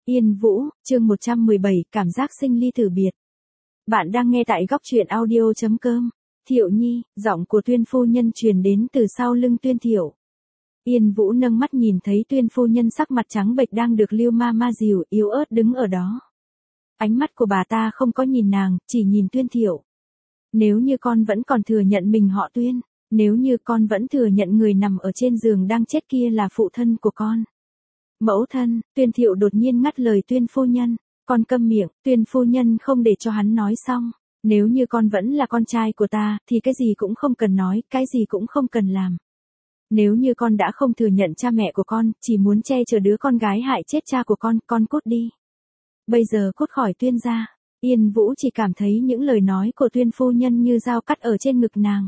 Yên Vũ, chương 117, cảm giác sinh ly tử biệt. Bạn đang nghe tại góc truyện audio.com. Thiệu Nhi, giọng của Tuyên phu nhân truyền đến từ sau lưng Tuyên Thiệu. Yên Vũ nâng mắt nhìn thấy Tuyên phu nhân sắc mặt trắng bệch đang được Lưu Ma dìu, yếu ớt đứng ở đó. Ánh mắt của bà ta không có nhìn nàng, chỉ nhìn Tuyên Thiệu. Nếu như con vẫn còn thừa nhận mình họ Tuyên, nếu như con vẫn thừa nhận người nằm ở trên giường đang chết kia là phụ thân của con. Mẫu thân, Tuyên Thiệu đột nhiên ngắt lời Tuyên phu nhân, con câm miệng. Tuyên phu nhân không để cho hắn nói xong. Nếu như con vẫn là con trai của ta, thì cái gì cũng không cần nói, cái gì cũng không cần làm. Nếu như con đã không thừa nhận cha mẹ của con, chỉ muốn che chở đứa con gái hại chết cha của con cút đi. Bây giờ cút khỏi Tuyên gia. Yên Vũ chỉ cảm thấy những lời nói của Tuyên phu nhân như dao cắt ở trên ngực nàng.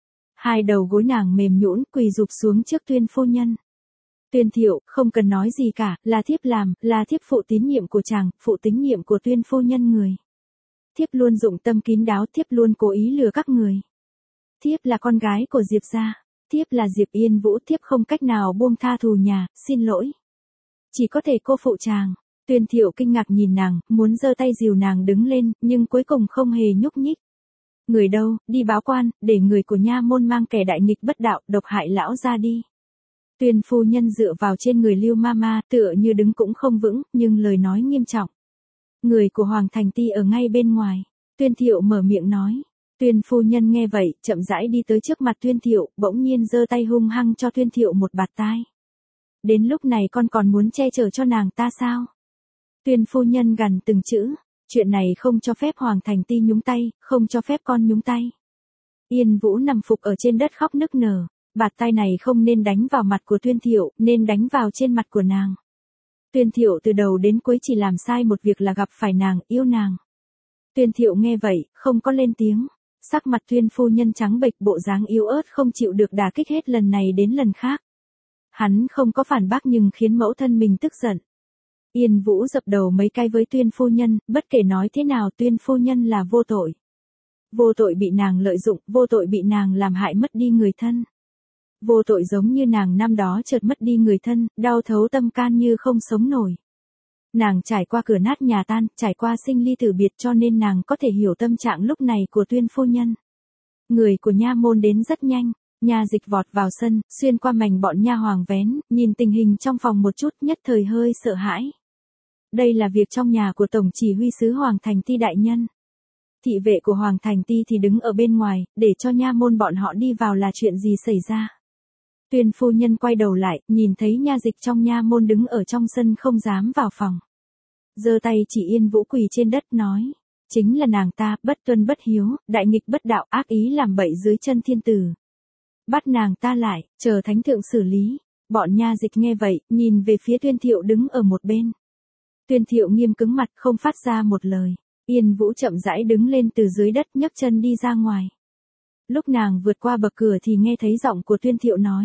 Hai đầu gối nàng mềm nhũn quỳ rụp xuống trước Tuyên phu nhân. Tuyên Thiệu, không cần nói gì cả, là thiếp làm, là thiếp phụ tín nhiệm của chàng, phụ tín nhiệm của Tuyên phu nhân người. Thiếp luôn dụng tâm kín đáo, thiếp luôn cố ý lừa các người. Thiếp là con gái của Diệp gia, thiếp là Diệp Yên Vũ, thiếp không cách nào buông tha thù nhà, xin lỗi. Chỉ có thể cô phụ chàng. Tuyên Thiệu kinh ngạc nhìn nàng, muốn giơ tay dìu nàng đứng lên, nhưng cuối cùng không hề nhúc nhích. Người đâu, đi báo quan, để người của nha môn mang kẻ đại nghịch bất đạo, độc hại lão ra đi. Tuyên phu nhân dựa vào trên người Lưu Mama, tựa như đứng cũng không vững, nhưng lời nói nghiêm trọng. Người của Hoàng Thành Ti ở ngay bên ngoài. Tuyên Thiệu mở miệng nói. Tuyên phu nhân nghe vậy, chậm rãi đi tới trước mặt Tuyên Thiệu, bỗng nhiên giơ tay hung hăng cho Tuyên Thiệu một bạt tai. Đến lúc này con còn muốn che chở cho nàng ta sao? Tuyên phu nhân gằn từng chữ. Chuyện này không cho phép Hoàng Thành Ti nhúng tay, không cho phép con nhúng tay. Yên Vũ nằm phục ở trên đất khóc nức nở. Bạt tai này không nên đánh vào mặt của Tuyên Thiệu, nên đánh vào trên mặt của nàng. Tuyên Thiệu từ đầu đến cuối chỉ làm sai một việc là gặp phải nàng, yêu nàng. Tuyên Thiệu nghe vậy, không có lên tiếng. Sắc mặt Tuyên phu nhân trắng bệch, bộ dáng yếu ớt không chịu được đả kích hết lần này đến lần khác. Hắn không có phản bác nhưng khiến mẫu thân mình tức giận. Yên Vũ dập đầu mấy cái với Tuyên phu nhân, bất kể nói thế nào Tuyên phu nhân là vô tội. Vô tội bị nàng lợi dụng, vô tội bị nàng làm hại mất đi người thân. Vô tội giống như nàng năm đó chợt mất đi người thân, đau thấu tâm can như không sống nổi. Nàng trải qua cửa nát nhà tan, trải qua sinh ly tử biệt cho nên nàng có thể hiểu tâm trạng lúc này của Tuyên phu nhân. Người của nha môn đến rất nhanh, nha dịch vọt vào sân, xuyên qua mảnh bọn nha hoàng vén, nhìn tình hình trong phòng một chút nhất thời hơi sợ hãi. Đây là việc trong nhà của Tổng chỉ huy sứ Hoàng Thành Ti đại nhân. Thị vệ của Hoàng Thành Ti thì đứng ở bên ngoài, để cho nha môn bọn họ đi vào là chuyện gì xảy ra. Tuyên phu nhân quay đầu lại, nhìn thấy nha dịch trong nha môn đứng ở trong sân không dám vào phòng. Giơ tay chỉ Yên Vũ quỳ trên đất nói. Chính là nàng ta, bất tuân bất hiếu, đại nghịch bất đạo, ác ý làm bậy dưới chân thiên tử. Bắt nàng ta lại, chờ thánh thượng xử lý. Bọn nha dịch nghe vậy, nhìn về phía Tuyên Thiệu đứng ở một bên. Tuyên Thiệu nghiêm cứng mặt không phát ra một lời. Yên Vũ chậm rãi đứng lên từ dưới đất nhấc chân đi ra ngoài. Lúc nàng vượt qua bậc cửa thì nghe thấy giọng của Tuyên Thiệu nói.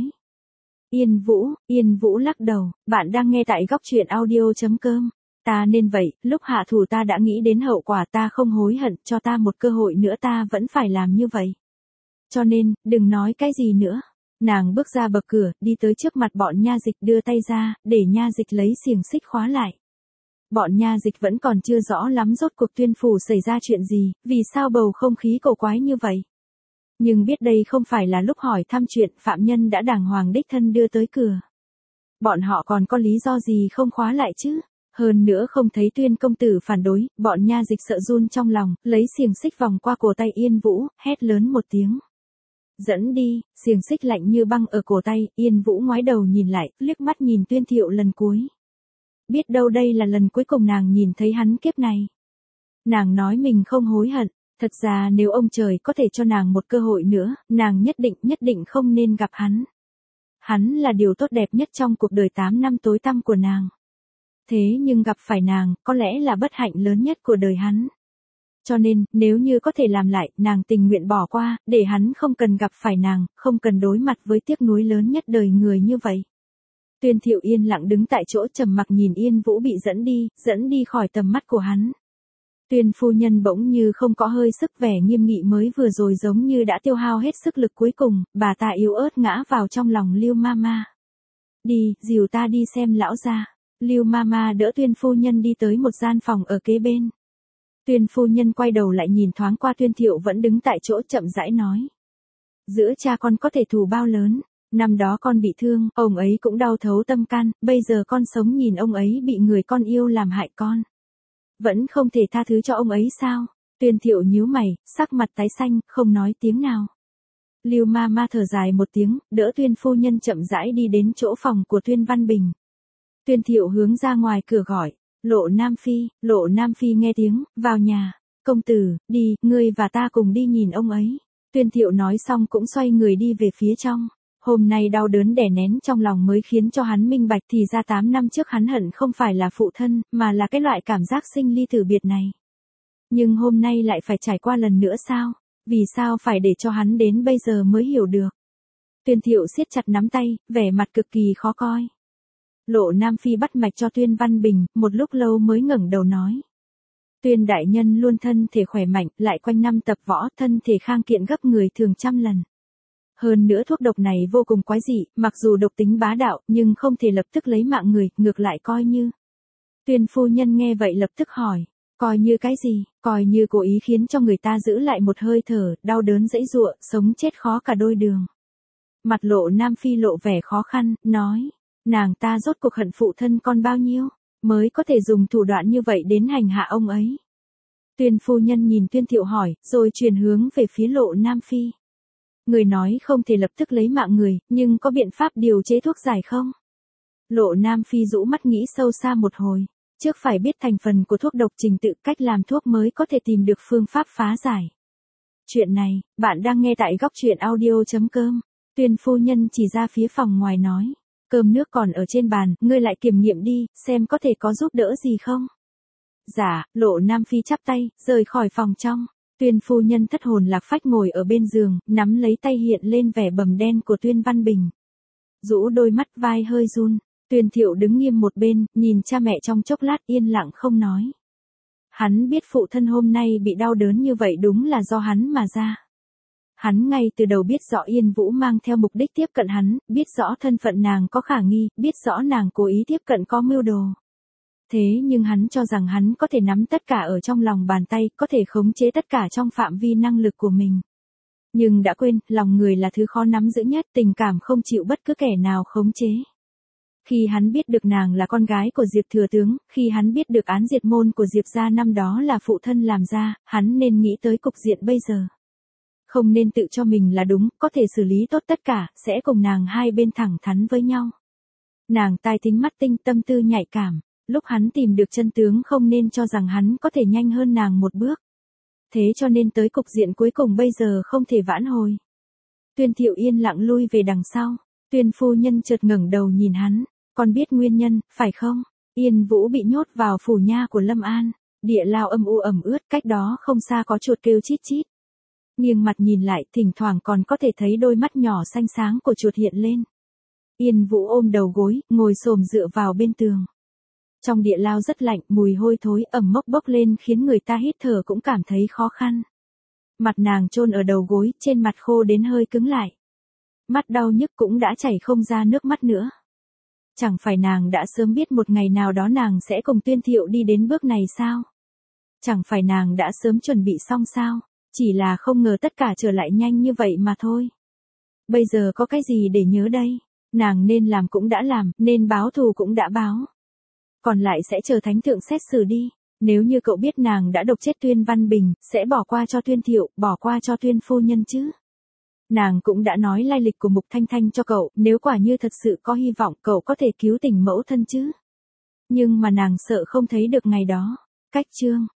Yên Vũ lắc đầu, bạn đang nghe tại góc truyện audio.com. Ta nên vậy, lúc hạ thủ ta đã nghĩ đến hậu quả, ta không hối hận, cho ta một cơ hội nữa ta vẫn phải làm như vậy. Cho nên, đừng nói cái gì nữa. Nàng bước ra bậc cửa, đi tới trước mặt bọn nha dịch đưa tay ra, để nha dịch lấy xiềng xích khóa lại. Bọn nha dịch vẫn còn chưa rõ lắm rốt cuộc Tuyên phủ xảy ra chuyện gì, vì sao bầu không khí cổ quái như vậy. Nhưng biết đây không phải là lúc hỏi thăm chuyện, phạm nhân đã đàng hoàng đích thân đưa tới cửa. Bọn họ còn có lý do gì không khóa lại chứ? Hơn nữa không thấy Tuyên công tử phản đối, bọn nha dịch sợ run trong lòng, lấy xiềng xích vòng qua cổ tay Yên Vũ, hét lớn một tiếng. Dẫn đi, xiềng xích lạnh như băng ở cổ tay, Yên Vũ ngoái đầu nhìn lại, liếc mắt nhìn Tuyên Thiệu lần cuối. Biết đâu đây là lần cuối cùng nàng nhìn thấy hắn kiếp này. Nàng nói mình không hối hận, thật ra nếu ông trời có thể cho nàng một cơ hội nữa, nàng nhất định không nên gặp hắn. Hắn là điều tốt đẹp nhất trong cuộc đời 8 năm tối tăm của nàng. Thế nhưng gặp phải nàng, có lẽ là bất hạnh lớn nhất của đời hắn. Cho nên, nếu như có thể làm lại, nàng tình nguyện bỏ qua, để hắn không cần gặp phải nàng, không cần đối mặt với tiếc nuối lớn nhất đời người như vậy. Tuyên Thiệu yên lặng đứng tại chỗ trầm mặc nhìn Yên Vũ bị dẫn đi khỏi tầm mắt của hắn. Tuyên phu nhân bỗng như không có hơi sức, vẻ nghiêm nghị mới vừa rồi giống như đã tiêu hao hết sức lực cuối cùng, bà ta yếu ớt ngã vào trong lòng Lưu Mama. Đi, dìu ta đi xem lão gia. Lưu Mama đỡ Tuyên phu nhân đi tới một gian phòng ở kế bên. Tuyên phu nhân quay đầu lại nhìn thoáng qua Tuyên Thiệu vẫn đứng tại chỗ chậm rãi nói. Giữa cha con có thể thù bao lớn, năm đó con bị thương, ông ấy cũng đau thấu tâm can, bây giờ con sống nhìn ông ấy bị người con yêu làm hại con. Vẫn không thể tha thứ cho ông ấy sao? Tuyên Thiệu nhíu mày, sắc mặt tái xanh, không nói tiếng nào. Lưu Mama thở dài một tiếng, đỡ Tuyên phu nhân chậm rãi đi đến chỗ phòng của Tuyên Văn Bình. Tuyên Thiệu hướng ra ngoài cửa gọi, Lộ Nam Phi nghe tiếng, vào nhà, công tử, đi, ngươi và ta cùng đi nhìn ông ấy. Tuyên Thiệu nói xong cũng xoay người đi về phía trong. Hôm nay đau đớn đè nén trong lòng mới khiến cho hắn minh bạch thì ra 8 năm trước hắn hận không phải là phụ thân, mà là cái loại cảm giác sinh ly tử biệt này. Nhưng hôm nay lại phải trải qua lần nữa sao? Vì sao phải để cho hắn đến bây giờ mới hiểu được? Tuyên Thiệu siết chặt nắm tay, vẻ mặt cực kỳ khó coi. Lộ Nam Phi bắt mạch cho Tuyên Văn Bình, một lúc lâu mới ngẩng đầu nói. Tuyên đại nhân luôn thân thể khỏe mạnh, lại quanh năm tập võ, thân thể khang kiện gấp người thường trăm lần. Hơn nữa thuốc độc này vô cùng quái dị, mặc dù độc tính bá đạo, nhưng không thể lập tức lấy mạng người, ngược lại coi như. Tuyên phu nhân nghe vậy lập tức hỏi, coi như cái gì, coi như cố ý khiến cho người ta giữ lại một hơi thở, đau đớn dãy giụa, sống chết khó cả đôi đường. Mặt Lộ Nam Phi lộ vẻ khó khăn, nói, nàng ta rốt cuộc hận phụ thân con bao nhiêu, mới có thể dùng thủ đoạn như vậy đến hành hạ ông ấy. Tuyên phu nhân nhìn Tuyên Thiệu hỏi, rồi chuyển hướng về phía Lộ Nam Phi. Người nói không thể lập tức lấy mạng người, nhưng có biện pháp điều chế thuốc giải không? Lộ Nam Phi rũ mắt nghĩ sâu xa một hồi. Trước phải biết thành phần của thuốc độc, trình tự, cách làm thuốc mới có thể tìm được phương pháp phá giải. Chuyện này, bạn đang nghe tại góc truyện audio.com. Tuyên phu nhân chỉ ra phía phòng ngoài nói. Cơm nước còn ở trên bàn, ngươi lại kiểm nghiệm đi, xem có thể có giúp đỡ gì không? Dạ, Lộ Nam Phi chắp tay, rời khỏi phòng trong. Tuyên phu nhân thất hồn lạc phách ngồi ở bên giường, nắm lấy tay hiện lên vẻ bầm đen của Tuyên Văn Bình. Rũ đôi mắt, vai hơi run. Tuyên Thiệu đứng nghiêm một bên, nhìn cha mẹ trong chốc lát, yên lặng không nói. Hắn biết phụ thân hôm nay bị đau đớn như vậy đúng là do hắn mà ra. Hắn ngay từ đầu biết rõ Yên Vũ mang theo mục đích tiếp cận hắn, biết rõ thân phận nàng có khả nghi, biết rõ nàng cố ý tiếp cận có mưu đồ. Thế nhưng hắn cho rằng hắn có thể nắm tất cả ở trong lòng bàn tay, có thể khống chế tất cả trong phạm vi năng lực của mình. Nhưng đã quên, lòng người là thứ khó nắm giữ nhất, tình cảm không chịu bất cứ kẻ nào khống chế. Khi hắn biết được nàng là con gái của Diệp Thừa Tướng, khi hắn biết được án diệt môn của Diệp gia năm đó là phụ thân làm ra, hắn nên nghĩ tới cục diện bây giờ. Không nên tự cho mình là đúng, có thể xử lý tốt tất cả, sẽ cùng nàng hai bên thẳng thắn với nhau. Nàng tai thính mắt tinh, tâm tư nhạy cảm, lúc hắn tìm được chân tướng không nên cho rằng hắn có thể nhanh hơn nàng một bước. Thế cho nên tới cục diện cuối cùng bây giờ không thể vãn hồi. Tuyên Thiệu yên lặng lui về đằng sau, Tuyên phu nhân chợt ngẩng đầu nhìn hắn. Con biết nguyên nhân, phải không? Yên Vũ bị nhốt vào phủ nha của Lâm An, địa lao âm u ẩm ướt, cách đó không xa có chuột kêu chít chít. Nghiêng mặt nhìn lại, thỉnh thoảng còn có thể thấy đôi mắt nhỏ xanh sáng của chuột hiện lên. Yên Vũ ôm đầu gối, ngồi xổm dựa vào bên tường. Trong địa lao rất lạnh, mùi hôi thối ẩm mốc bốc lên khiến người ta hít thở cũng cảm thấy khó khăn. Mặt nàng chôn ở đầu gối, trên mặt khô đến hơi cứng lại. Mắt đau nhức cũng đã chảy không ra nước mắt nữa. Chẳng phải nàng đã sớm biết một ngày nào đó nàng sẽ cùng Tuyên Thiệu đi đến bước này sao? Chẳng phải nàng đã sớm chuẩn bị xong sao? Chỉ là không ngờ tất cả trở lại nhanh như vậy mà thôi. Bây giờ có cái gì để nhớ đây? Nàng nên làm cũng đã làm, nên báo thù cũng đã báo. Còn lại sẽ chờ thánh thượng xét xử đi. Nếu như cậu biết nàng đã độc chết Tuyên Văn Bình, sẽ bỏ qua cho Tuyên Thiệu, bỏ qua cho Tuyên phu nhân chứ? Nàng cũng đã nói lai lịch của Mục Thanh Thanh cho cậu, nếu quả như thật sự có hy vọng cậu có thể cứu tình mẫu thân chứ. Nhưng mà nàng sợ không thấy được ngày đó. Cách chương